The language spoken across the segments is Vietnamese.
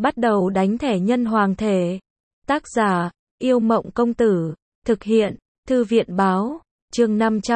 Bắt đầu đánh thẻ nhân hoàng thể. Tác giả, Yêu Mộng Công Tử. Thực hiện, Thư viện Báo. Chương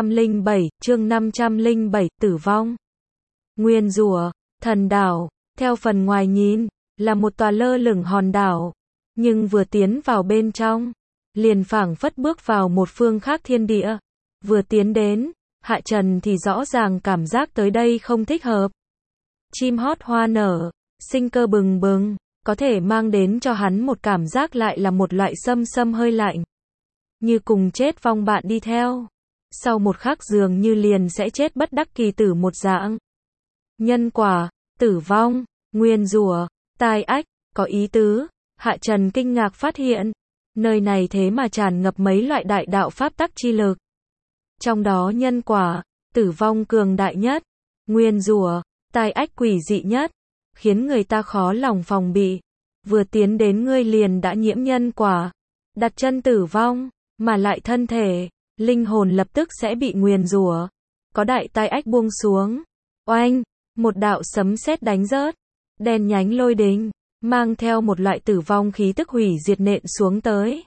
507, Tử vong. Nguyền rủa, thần đảo, theo phần ngoài nhìn, là một tòa lơ lửng hòn đảo. Nhưng vừa tiến vào bên trong, liền phảng phất bước vào một phương khác thiên địa. Vừa tiến đến, Hạ Trần thì rõ ràng cảm giác tới đây không thích hợp. Chim hót hoa nở, sinh cơ bừng bừng, có thể mang đến cho hắn một cảm giác lại là một loại xâm hơi lạnh. Như cùng chết vong bạn đi theo. Sau một khắc dường như liền sẽ chết bất đắc kỳ tử một dạng. Nhân quả, tử vong, nguyên rủa, tai ách, có ý tứ. Hạ Trần kinh ngạc phát hiện, nơi này thế mà tràn ngập mấy loại đại đạo pháp tắc chi lực. Trong đó nhân quả, tử vong cường đại nhất, nguyên rủa, tai ách quỷ dị nhất, khiến người ta khó lòng phòng bị. Vừa tiến đến ngươi liền đã nhiễm nhân quả, đặt chân tử vong, mà lại thân thể, linh hồn lập tức sẽ bị nguyền rủa. Có đại tai ách buông xuống. Oanh, một đạo sấm sét đánh rớt, đen nhánh lôi đình, mang theo một loại tử vong khí tức hủy diệt nện xuống tới.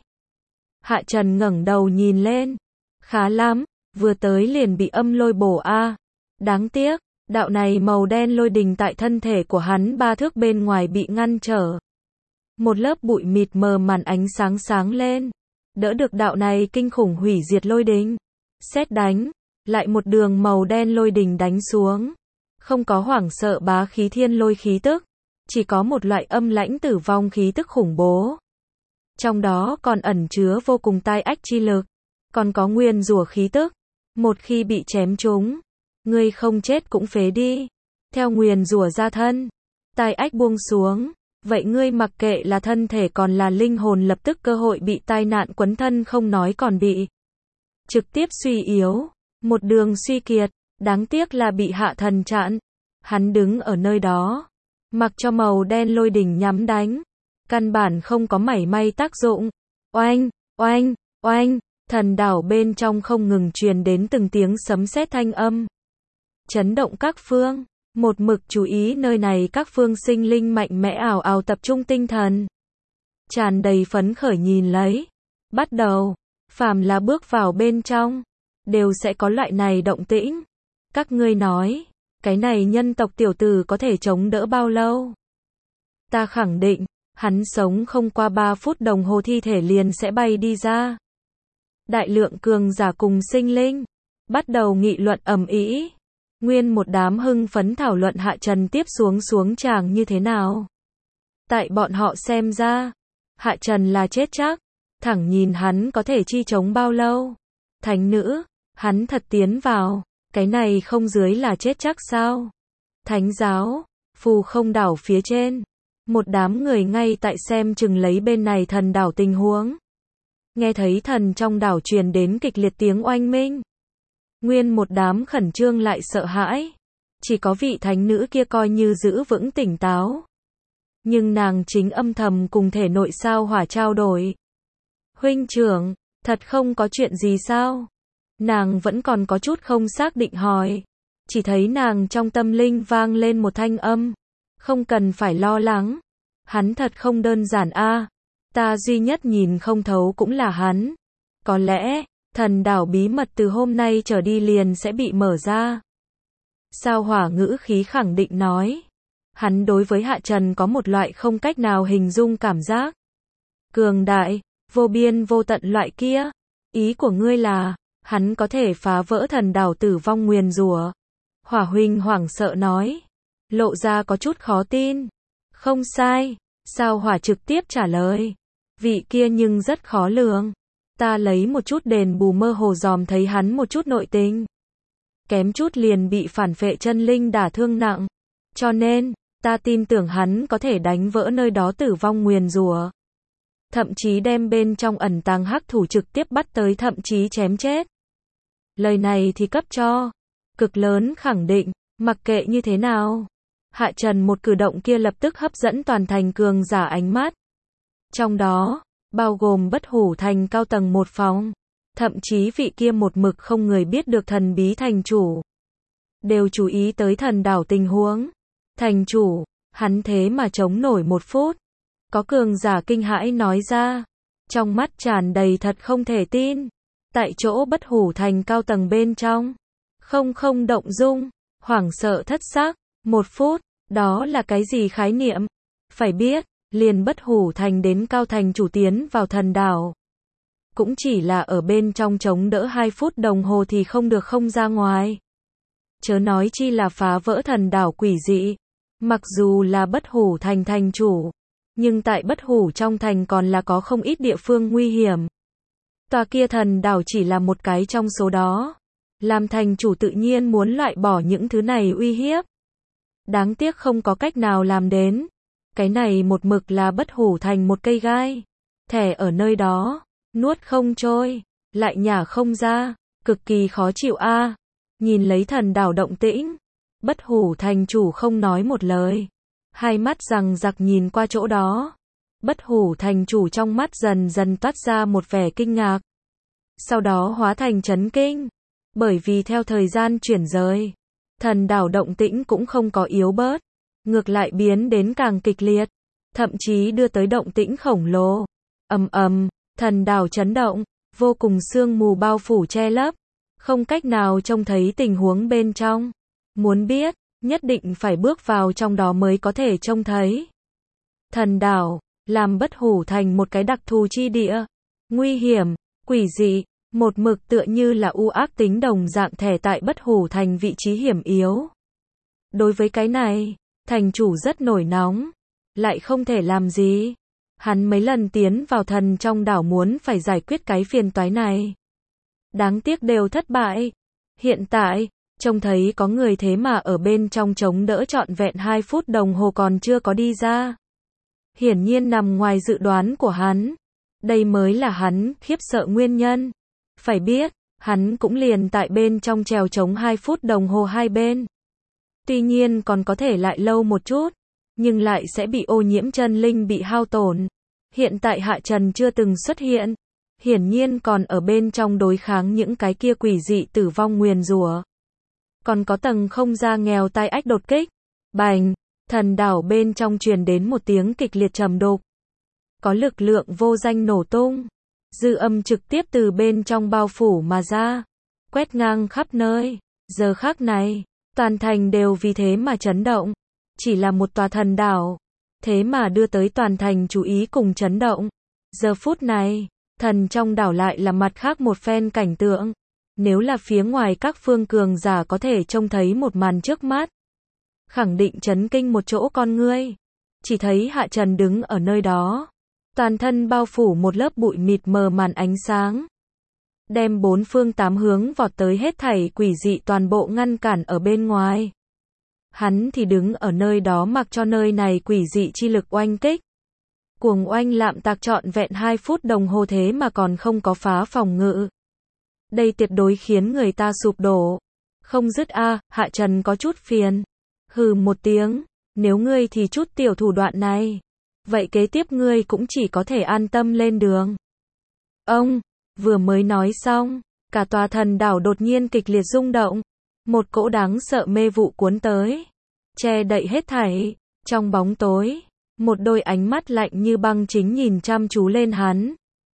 Hạ Trần ngẩng đầu nhìn lên. Khá lắm, vừa tới liền bị âm lôi bổ a. Đáng tiếc, đạo này màu đen lôi đình tại thân thể của hắn 3 thước bên ngoài bị ngăn trở. Một lớp bụi mịt mờ màn ánh sáng sáng lên, đỡ được đạo này kinh khủng hủy diệt lôi đình. Sét đánh, lại một đường màu đen lôi đình đánh xuống. Không có hoảng sợ bá khí thiên lôi khí tức, chỉ có một loại âm lãnh tử vong khí tức khủng bố. Trong đó còn ẩn chứa vô cùng tai ách chi lực, còn có nguyên rủa khí tức. Một khi bị chém trúng, ngươi không chết cũng phế đi. Theo nguyền rủa ra thân, tai ách buông xuống, vậy ngươi mặc kệ là thân thể còn là linh hồn lập tức cơ hội bị tai nạn quấn thân không nói còn bị trực tiếp suy yếu, một đường suy kiệt. Đáng tiếc là bị Hạ Thần chặn. Hắn đứng ở nơi đó, mặc cho màu đen lôi đỉnh nhắm đánh, căn bản không có mảy may tác dụng. Oanh, oanh, oanh, thần đảo bên trong không ngừng truyền đến từng tiếng sấm sét thanh âm, chấn động các phương. Một mực chú ý nơi này các phương sinh linh mạnh mẽ ảo ảo tập trung tinh thần, tràn đầy phấn khởi nhìn lấy. Bắt đầu, phàm là bước vào bên trong, đều sẽ có loại này động tĩnh. Các ngươi nói, cái này nhân tộc tiểu tử có thể chống đỡ bao lâu? Ta khẳng định, hắn sống không qua 3 phút đồng hồ thi thể liền sẽ bay đi ra. Đại lượng cường giả cùng sinh linh bắt đầu nghị luận ầm ĩ. Nguyên một đám hưng phấn thảo luận Hạ Trần tiếp xuống tràng như thế nào. Tại bọn họ xem ra, Hạ Trần là chết chắc, thẳng nhìn hắn có thể chi chống bao lâu. Thánh nữ, hắn thật tiến vào, cái này không dưới là chết chắc sao? Thánh giáo, phù không đảo phía trên, một đám người ngay tại xem chừng lấy bên này thần đảo tình huống. Nghe thấy thần trong đảo truyền đến kịch liệt tiếng oanh minh, nguyên một đám khẩn trương lại sợ hãi. Chỉ có vị thánh nữ kia coi như giữ vững tỉnh táo, nhưng nàng chính âm thầm cùng thể nội sao hỏa trao đổi. Huynh trưởng, thật không có chuyện gì sao? Nàng vẫn còn có chút không xác định hỏi. Chỉ thấy nàng trong tâm linh vang lên một thanh âm. Không cần phải lo lắng. Hắn thật không đơn giản a. Ta duy nhất nhìn không thấu cũng là hắn. Có lẽ, thần đảo bí mật từ hôm nay trở đi liền sẽ bị mở ra. Sao hỏa ngữ khí khẳng định nói. Hắn đối với Hạ Trần có một loại không cách nào hình dung cảm giác. Cường đại, vô biên vô tận loại kia. Ý của ngươi là, hắn có thể phá vỡ thần đảo tử vong nguyền rủa. Hỏa huynh hoảng sợ nói. Lộ ra có chút khó tin. Không sai, sao hỏa trực tiếp trả lời. Vị kia nhưng rất khó lường. Ta lấy một chút đền bù mơ hồ dòm thấy hắn một chút nội tình. Kém chút liền bị phản phệ chân linh đả thương nặng. Cho nên, ta tin tưởng hắn có thể đánh vỡ nơi đó tử vong nguyền rủa. Thậm chí đem bên trong ẩn tàng hắc thủ trực tiếp bắt tới thậm chí chém chết. Lời này thì cấp cho cực lớn khẳng định, mặc kệ như thế nào. Hạ Trần một cử động kia lập tức hấp dẫn toàn thành cường giả ánh mắt. Trong đó, bao gồm Bất Hủ thành cao tầng một phòng. Thậm chí vị kia một mực không người biết được thần bí thành chủ. Đều chú ý tới thần đảo tình huống. Thành chủ, hắn thế mà chống nổi 1 phút. Có cường giả kinh hãi nói ra, trong mắt tràn đầy thật không thể tin. Tại chỗ Bất Hủ Thành cao tầng bên trong, không động dung, hoảng sợ thất xác. 1 phút, đó là cái gì khái niệm? Phải biết, liền Bất Hủ Thành đến cao thành chủ tiến vào thần đảo, cũng chỉ là ở bên trong chống đỡ 2 phút đồng hồ thì không được không ra ngoài. Chớ nói chi là phá vỡ thần đảo quỷ dị. Mặc dù là Bất Hủ Thành thành chủ, nhưng tại Bất Hủ trong thành còn là có không ít địa phương nguy hiểm. Tòa kia thần đảo chỉ là một cái trong số đó. Làm thành chủ tự nhiên muốn loại bỏ những thứ này uy hiếp. Đáng tiếc không có cách nào làm đến. Cái này một mực là Bất Hủ Thành một cây gai. Thẻ ở nơi đó, nuốt không trôi, lại nhả không ra, cực kỳ khó chịu a. Nhìn lấy thần đảo động tĩnh, Bất Hủ Thành chủ không nói một lời. Hai mắt rằng giặc nhìn qua chỗ đó. Bất Hủ Thành chủ trong mắt dần dần toát ra một vẻ kinh ngạc. Sau đó hóa thành chấn kinh. Bởi vì theo thời gian chuyển rời, thần đảo động tĩnh cũng không có yếu bớt. Ngược lại biến đến càng kịch liệt. Thậm chí đưa tới động tĩnh khổng lồ. Ầm ầm, thần đảo chấn động, vô cùng sương mù bao phủ che lấp. Không cách nào trông thấy tình huống bên trong. Muốn biết, nhất định phải bước vào trong đó mới có thể trông thấy. Thần đảo, làm Bất Hủ Thành một cái đặc thù chi địa. Nguy hiểm, quỷ dị, một mực tựa như là u ác tính đồng dạng thẻ tại Bất Hủ Thành vị trí hiểm yếu. Đối với cái này, thành chủ rất nổi nóng. Lại không thể làm gì. Hắn mấy lần tiến vào thần trong đảo muốn phải giải quyết cái phiền toái này. Đáng tiếc đều thất bại. Hiện tại, trông thấy có người thế mà ở bên trong chống đỡ trọn vẹn 2 phút đồng hồ còn chưa có đi ra. Hiển nhiên nằm ngoài dự đoán của hắn. Đây mới là hắn khiếp sợ nguyên nhân. Phải biết, hắn cũng liền tại bên trong trèo trống 2 phút đồng hồ hai bên. Tuy nhiên còn có thể lại lâu một chút, nhưng lại sẽ bị ô nhiễm chân linh bị hao tổn. Hiện tại Hạ Trần chưa từng xuất hiện. Hiển nhiên còn ở bên trong đối kháng những cái kia quỷ dị tử vong nguyền rủa. Còn có tầng không gian nghèo tai ách đột kích. Bành, thần đảo bên trong truyền đến một tiếng kịch liệt trầm đục. Có lực lượng vô danh nổ tung. Dư âm trực tiếp từ bên trong bao phủ mà ra. Quét ngang khắp nơi. Giờ khắc này, toàn thành đều vì thế mà chấn động. Chỉ là một tòa thần đảo. Thế mà đưa tới toàn thành chú ý cùng chấn động. Giờ phút này, thần trong đảo lại là mặt khác một phen cảnh tượng. Nếu là phía ngoài các phương cường giả có thể trông thấy một màn trước mắt, khẳng định chấn kinh một chỗ con ngươi. Chỉ thấy Hạ Trần đứng ở nơi đó. Toàn thân bao phủ một lớp bụi mịt mờ màn ánh sáng. Đem 4 phương 8 hướng vọt tới hết thảy quỷ dị toàn bộ ngăn cản ở bên ngoài. Hắn thì đứng ở nơi đó mặc cho nơi này quỷ dị chi lực oanh kích. Cuồng oanh lạm tạc trọn vẹn 2 phút đồng hồ thế mà còn không có phá phòng ngự. Đây tuyệt đối khiến người ta sụp đổ. Không dứt a, Hạ Trần có chút phiền. Hừ một tiếng, nếu ngươi thì chút tiểu thủ đoạn này, vậy kế tiếp ngươi cũng chỉ có thể an tâm lên đường. Ông, vừa mới nói xong, cả tòa thần đảo đột nhiên kịch liệt rung động. Một cỗ đáng sợ mê vụ cuốn tới, che đậy hết thảy. Trong bóng tối, một đôi ánh mắt lạnh như băng chính nhìn chăm chú lên hắn.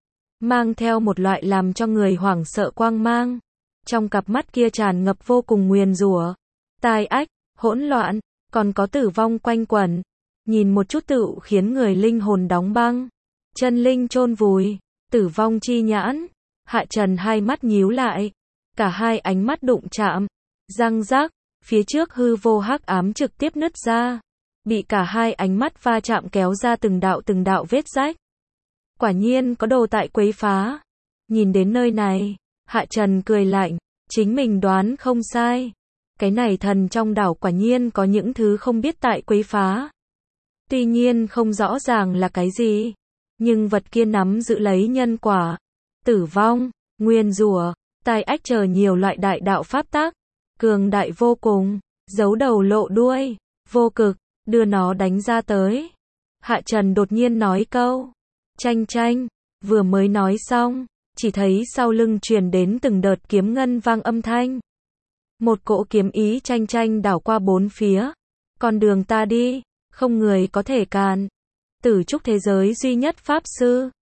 Mang theo một loại làm cho người hoảng sợ quang mang. Trong cặp mắt kia tràn ngập vô cùng nguyền rủa, tai ách, hỗn loạn, còn có tử vong quanh quẩn. Nhìn một chút tựu khiến người linh hồn đóng băng, chân linh chôn vùi, tử vong chi nhãn. Hạ Trần hai mắt nhíu lại, cả hai ánh mắt đụng chạm, răng rác, phía trước hư vô hắc ám trực tiếp nứt ra, bị cả hai ánh mắt va chạm kéo ra từng đạo vết rách. Quả nhiên có đồ tại quấy phá. Nhìn đến nơi này, Hạ Trần cười lạnh, chính mình đoán không sai. Cái này thần trong đảo quả nhiên có những thứ không biết tại quấy phá. Tuy nhiên không rõ ràng là cái gì, nhưng vật kia nắm giữ lấy nhân quả, tử vong, nguyên rủa, tai ách chờ nhiều loại đại đạo pháp tắc, cường đại vô cùng, giấu đầu lộ đuôi, vô cực, đưa nó đánh ra tới. Hạ Trần đột nhiên nói câu, chanh chanh, vừa mới nói xong, chỉ thấy sau lưng truyền đến từng đợt kiếm ngân vang âm thanh. Một cỗ kiếm ý chanh chanh đảo qua bốn phía. Con đường ta đi, không người có thể cản. Tử trúc thế giới duy nhất Pháp Sư.